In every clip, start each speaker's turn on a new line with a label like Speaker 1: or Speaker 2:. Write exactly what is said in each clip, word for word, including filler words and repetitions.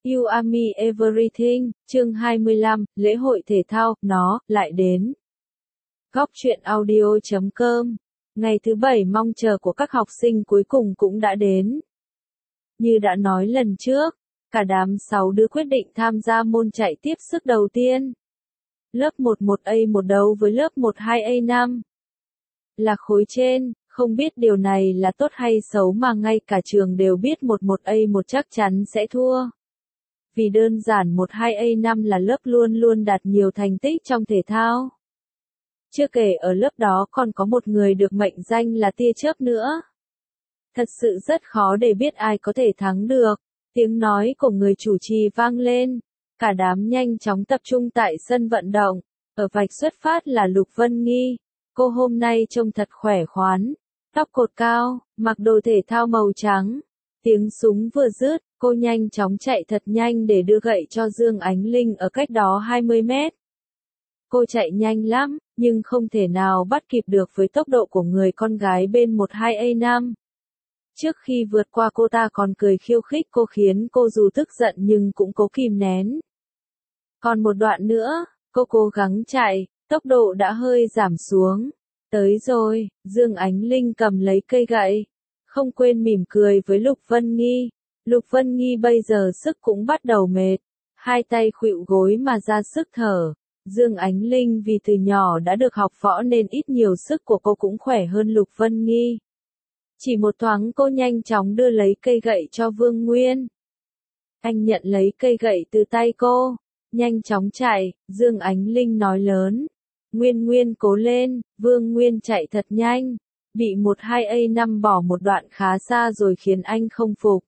Speaker 1: You Are Me Everything, chương hai mươi lăm, lễ hội thể thao, nó, lại đến. Góc truyện audio chấm com. Ngày thứ bảy mong chờ của các học sinh cuối cùng cũng đã đến. Như đã nói lần trước, cả đám sáu đứa quyết định tham gia môn chạy tiếp sức đầu tiên. Lớp mười một A một đấu với lớp mười hai A năm. Là khối trên, không biết điều này là tốt hay xấu mà ngay cả trường đều biết mười một A một chắc chắn sẽ thua. Vì đơn giản mười hai A năm là lớp luôn luôn đạt nhiều thành tích trong thể thao. Chưa kể ở lớp đó còn có một người được mệnh danh là tia chớp nữa. Thật sự rất khó để biết ai có thể thắng được. Tiếng nói của người chủ trì vang lên. Cả đám nhanh chóng tập trung tại sân vận động. Ở vạch xuất phát là Lục Vân Nghi. Cô hôm nay trông thật khỏe khoắn. Tóc cột cao, mặc đồ thể thao màu trắng. Tiếng súng vừa dứt, cô nhanh chóng chạy thật nhanh để đưa gậy cho Dương Ánh Linh ở cách đó hai mươi mét. Cô chạy nhanh lắm, nhưng không thể nào bắt kịp được với tốc độ của người con gái bên mười hai A năm. Trước khi vượt qua cô ta còn cười khiêu khích cô khiến cô dù tức giận nhưng cũng cố kìm nén. Còn một đoạn nữa, cô cố gắng chạy, tốc độ đã hơi giảm xuống. Tới rồi, Dương Ánh Linh cầm lấy cây gậy. Không quên mỉm cười với Lục Vân Nghi. Lục Vân Nghi bây giờ sức cũng bắt đầu mệt. Hai tay khuỵu gối mà ra sức thở. Dương Ánh Linh vì từ nhỏ đã được học võ nên ít nhiều sức của cô cũng khỏe hơn Lục Vân Nghi. Chỉ một thoáng cô nhanh chóng đưa lấy cây gậy cho Vương Nguyên. Anh nhận lấy cây gậy từ tay cô. Nhanh chóng chạy, Dương Ánh Linh nói lớn. Nguyên Nguyên cố lên, Vương Nguyên chạy thật nhanh. Bị mười hai A năm bỏ một đoạn khá xa rồi khiến anh không phục.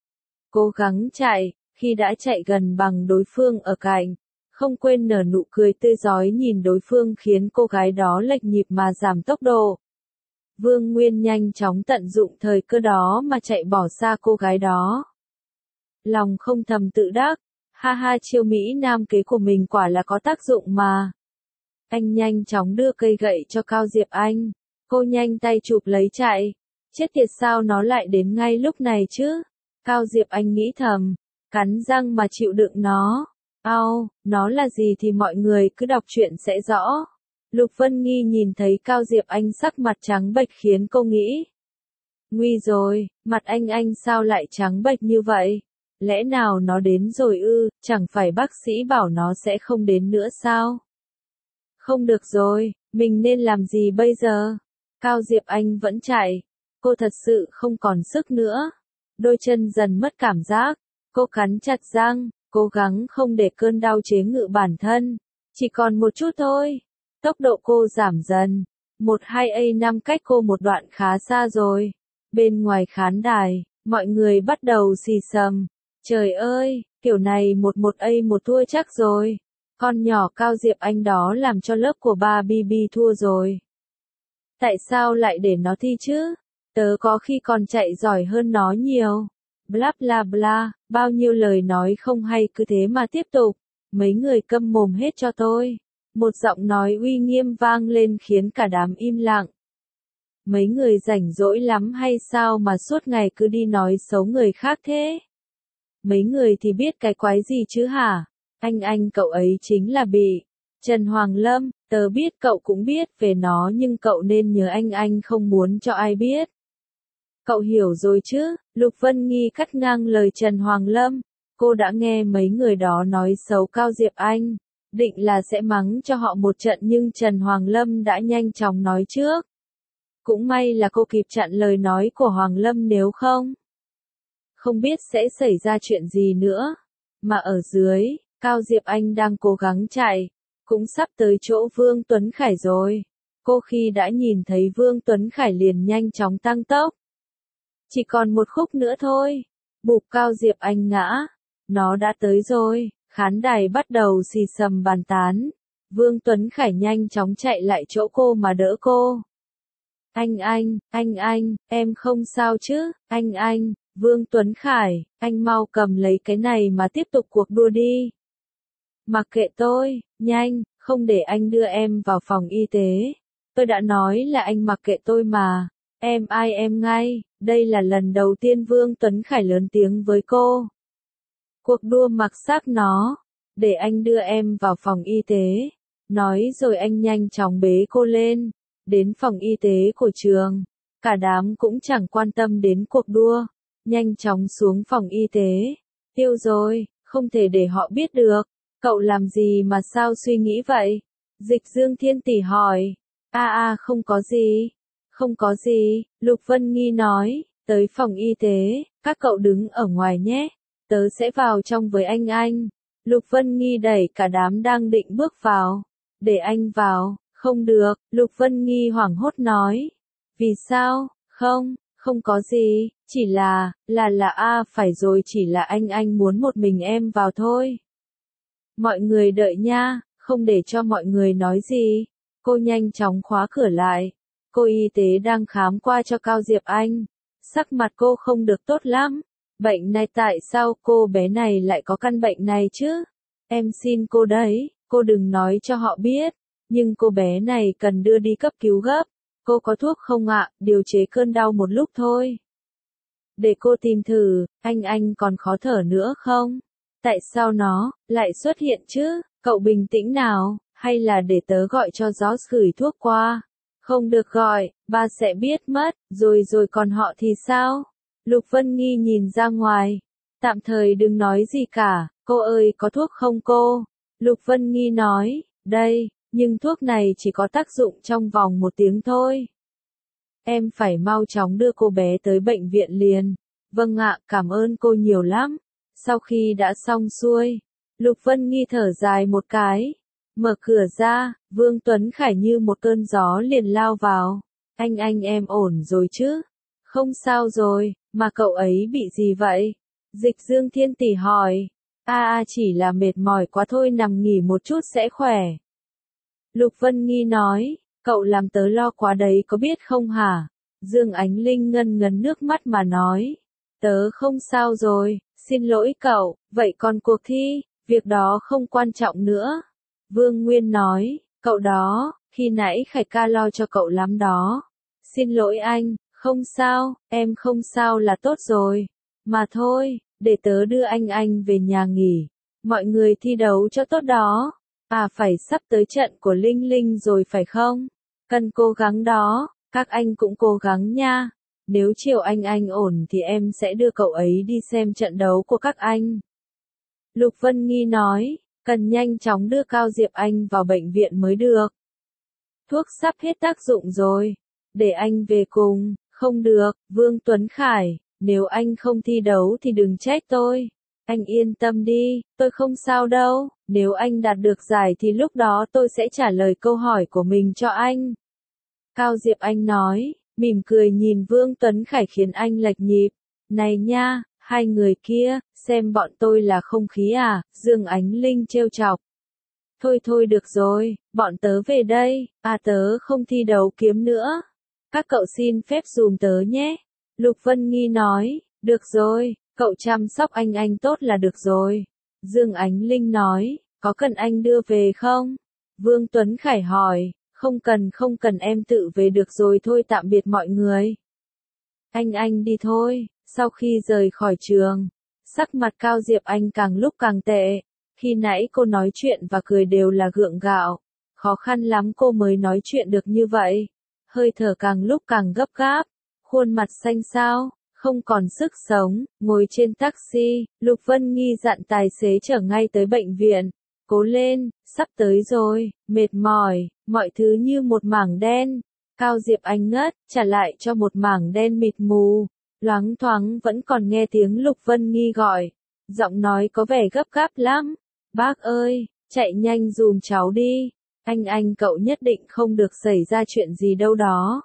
Speaker 1: Cố gắng chạy, khi đã chạy gần bằng đối phương ở cạnh, không quên nở nụ cười tươi rói nhìn đối phương khiến cô gái đó lệch nhịp mà giảm tốc độ. Vương Nguyên nhanh chóng tận dụng thời cơ đó mà chạy bỏ xa cô gái đó. Lòng không thầm tự đắc, ha ha chiêu Mỹ Nam kế của mình quả là có tác dụng mà. Anh nhanh chóng đưa cây gậy cho Cao Diệp Anh. Cô nhanh tay chụp lấy chạy. Chết tiệt sao nó lại đến ngay lúc này chứ? Cao Diệp Anh nghĩ thầm. Cắn răng mà chịu đựng nó. Ao, nó là gì thì mọi người cứ đọc truyện sẽ rõ. Lục Vân Nghi nhìn thấy Cao Diệp Anh sắc mặt trắng bệch khiến cô nghĩ. Nguy rồi, mặt anh anh sao lại trắng bệch như vậy? Lẽ nào nó đến rồi ư, chẳng phải bác sĩ bảo nó sẽ không đến nữa sao? Không được rồi, mình nên làm gì bây giờ? Cao Diệp Anh vẫn chạy. Cô thật sự không còn sức nữa. Đôi chân dần mất cảm giác. Cô cắn chặt răng, cố gắng không để cơn đau chế ngự bản thân. Chỉ còn một chút thôi. Tốc độ cô giảm dần. mười hai A năm cách cô một đoạn khá xa rồi. Bên ngoài khán đài, mọi người bắt đầu xì xầm. Trời ơi, kiểu này mười một A một thua chắc rồi. Con nhỏ Cao Diệp Anh đó làm cho lớp của ba bê bê thua rồi. Tại sao lại để nó thi chứ? Tớ có khi còn chạy giỏi hơn nó nhiều. Bla bla bla, bao nhiêu lời nói không hay cứ thế mà tiếp tục. Mấy người câm mồm hết cho tôi. Một giọng nói uy nghiêm vang lên khiến cả đám im lặng. Mấy người rảnh rỗi lắm hay sao mà suốt ngày cứ đi nói xấu người khác thế? Mấy người thì biết cái quái gì chứ hả? Anh anh cậu ấy chính là bị Trần Hoàng Lâm, tớ biết cậu cũng biết về nó nhưng cậu nên nhớ anh anh không muốn cho ai biết. Cậu hiểu rồi chứ, Lục Vân Nghi cắt ngang lời Trần Hoàng Lâm. Cô đã nghe mấy người đó nói xấu Cao Diệp Anh, định là sẽ mắng cho họ một trận nhưng Trần Hoàng Lâm đã nhanh chóng nói trước. Cũng may là cô kịp chặn lời nói của Hoàng Lâm nếu không. Không biết sẽ xảy ra chuyện gì nữa. Mà ở dưới, Cao Diệp Anh đang cố gắng chạy, cũng sắp tới chỗ Vương Tuấn Khải rồi. Cô khi đã nhìn thấy Vương Tuấn Khải liền nhanh chóng tăng tốc. Chỉ còn một khúc nữa thôi. Bụp Cao Diệp Anh ngã. Nó đã tới rồi. Khán đài bắt đầu xì xầm bàn tán. Vương Tuấn Khải nhanh chóng chạy lại chỗ cô mà đỡ cô. Anh anh, anh anh, em không sao chứ, anh anh, Vương Tuấn Khải, anh mau cầm lấy cái này mà tiếp tục cuộc đua đi. Mặc kệ tôi, nhanh, không để anh đưa em vào phòng y tế. Tôi đã nói là anh mặc kệ tôi mà. Em ai em ngay, đây là lần đầu tiên Vương Tuấn Khải lớn tiếng với cô. Cuộc đua mặc xác nó. Để anh đưa em vào phòng y tế. Nói rồi anh nhanh chóng bế cô lên. Đến phòng y tế của trường. Cả đám cũng chẳng quan tâm đến cuộc đua. Nhanh chóng xuống phòng y tế. Tiêu rồi, không thể để họ biết được. Cậu làm gì mà sao suy nghĩ vậy? Dịch Dương Thiên Tỷ hỏi. A a không có gì. Không có gì, Lục Vân Nghi nói. Tới phòng y tế, các cậu đứng ở ngoài nhé. Tớ sẽ vào trong với anh anh. Lục Vân Nghi đẩy cả đám đang định bước vào. Để anh vào, không được, Lục Vân Nghi hoảng hốt nói. Vì sao? Không, không có gì, chỉ là, là là a phải rồi chỉ là anh anh muốn một mình em vào thôi. Mọi người đợi nha, không để cho mọi người nói gì. Cô nhanh chóng khóa cửa lại. Cô y tế đang khám qua cho Cao Diệp Anh. Sắc mặt cô không được tốt lắm. Bệnh này tại sao cô bé này lại có căn bệnh này chứ? Em xin cô đấy, cô đừng nói cho họ biết. Nhưng cô bé này cần đưa đi cấp cứu gấp. Cô có thuốc không ạ, điều chế cơn đau một lúc thôi. Để cô tìm thử, anh anh còn khó thở nữa không? Tại sao nó lại xuất hiện chứ? Cậu bình tĩnh nào, hay là để tớ gọi cho George gửi thuốc qua? Không được gọi, ba sẽ biết mất, rồi rồi còn họ thì sao? Lục Vân Nghi nhìn ra ngoài. Tạm thời đừng nói gì cả, cô ơi có thuốc không cô? Lục Vân Nghi nói, đây, nhưng thuốc này chỉ có tác dụng trong vòng một tiếng thôi. Em phải mau chóng đưa cô bé tới bệnh viện liền. Vâng ạ, cảm ơn cô nhiều lắm. Sau khi đã xong xuôi, Lục Vân Nghi thở dài một cái. Mở cửa ra, Vương Tuấn Khải như một cơn gió liền lao vào. Anh anh em ổn rồi chứ? Không sao rồi, mà cậu ấy bị gì vậy? Dịch Dương Thiên Tỷ hỏi. A a chỉ là mệt mỏi quá thôi, nằm nghỉ một chút sẽ khỏe. Lục Vân Nghi nói, cậu làm tớ lo quá đấy có biết không hả? Dương Ánh Linh ngân ngấn nước mắt mà nói. Tớ không sao rồi, xin lỗi cậu, vậy còn cuộc thi, việc đó không quan trọng nữa. Vương Nguyên nói, cậu đó, khi nãy Khải ca lo cho cậu lắm đó. Xin lỗi anh, không sao, em không sao là tốt rồi. Mà thôi, để tớ đưa anh anh về nhà nghỉ. Mọi người thi đấu cho tốt đó. À phải sắp tới trận của Linh Linh rồi phải không? Cần cố gắng đó, các anh cũng cố gắng nha. Nếu chiều anh anh ổn thì em sẽ đưa cậu ấy đi xem trận đấu của các anh. Lục Vân Nghi nói, cần nhanh chóng đưa Cao Diệp Anh vào bệnh viện mới được. Thuốc sắp hết tác dụng rồi. Để anh về cùng, không được, Vương Tuấn Khải, nếu anh không thi đấu thì đừng trách tôi. Anh yên tâm đi, tôi không sao đâu, nếu anh đạt được giải thì lúc đó tôi sẽ trả lời câu hỏi của mình cho anh. Cao Diệp Anh nói, mỉm cười nhìn Vương Tuấn Khải khiến anh lệch nhịp. Này nha, hai người kia, xem bọn tôi là không khí à, Dương Ánh Linh trêu chọc. Thôi thôi được rồi, bọn tớ về đây, à tớ không thi đấu kiếm nữa. Các cậu xin phép dùm tớ nhé. Lục Vân Nghi nói, được rồi, cậu chăm sóc anh anh tốt là được rồi. Dương Ánh Linh nói, có cần anh đưa về không? Vương Tuấn Khải hỏi, không cần không cần em tự về được rồi thôi tạm biệt mọi người. Anh anh đi thôi, sau khi rời khỏi trường, sắc mặt Cao Diệp Anh càng lúc càng tệ. Khi nãy cô nói chuyện và cười đều là gượng gạo, khó khăn lắm cô mới nói chuyện được như vậy. Hơi thở càng lúc càng gấp gáp, khuôn mặt xanh xao, không còn sức sống, ngồi trên taxi, Lục Vân Nghi dặn tài xế chở ngay tới bệnh viện. Cố lên, sắp tới rồi, mệt mỏi, mọi thứ như một mảng đen. Cao Diệp Anh ngất, trả lại cho một mảng đen mịt mù. Loáng thoáng vẫn còn nghe tiếng Lục Vân Nghi gọi. Giọng nói có vẻ gấp gáp lắm. Bác ơi, chạy nhanh dùm cháu đi. Anh anh cậu nhất định không được xảy ra chuyện gì đâu đó.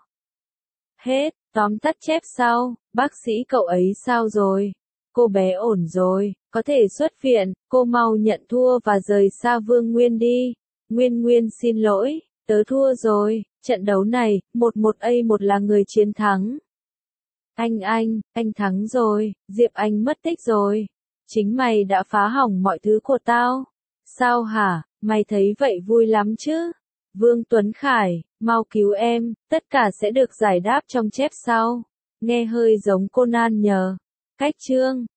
Speaker 1: Hết, tóm tắt chép sau, bác sĩ cậu ấy sao rồi? Cô bé ổn rồi, có thể xuất viện, cô mau nhận thua và rời xa Vương Nguyên đi. Nguyên Nguyên xin lỗi, tớ thua rồi, trận đấu này, một một a một là người chiến thắng. Anh anh, anh thắng rồi, Diệp Anh mất tích rồi. Chính mày đã phá hỏng mọi thứ của tao. Sao hả, mày thấy vậy vui lắm chứ? Vương Tuấn Khải, mau cứu em, tất cả sẽ được giải đáp trong chép sau. Nghe hơi giống Conan nhờ. Cách chương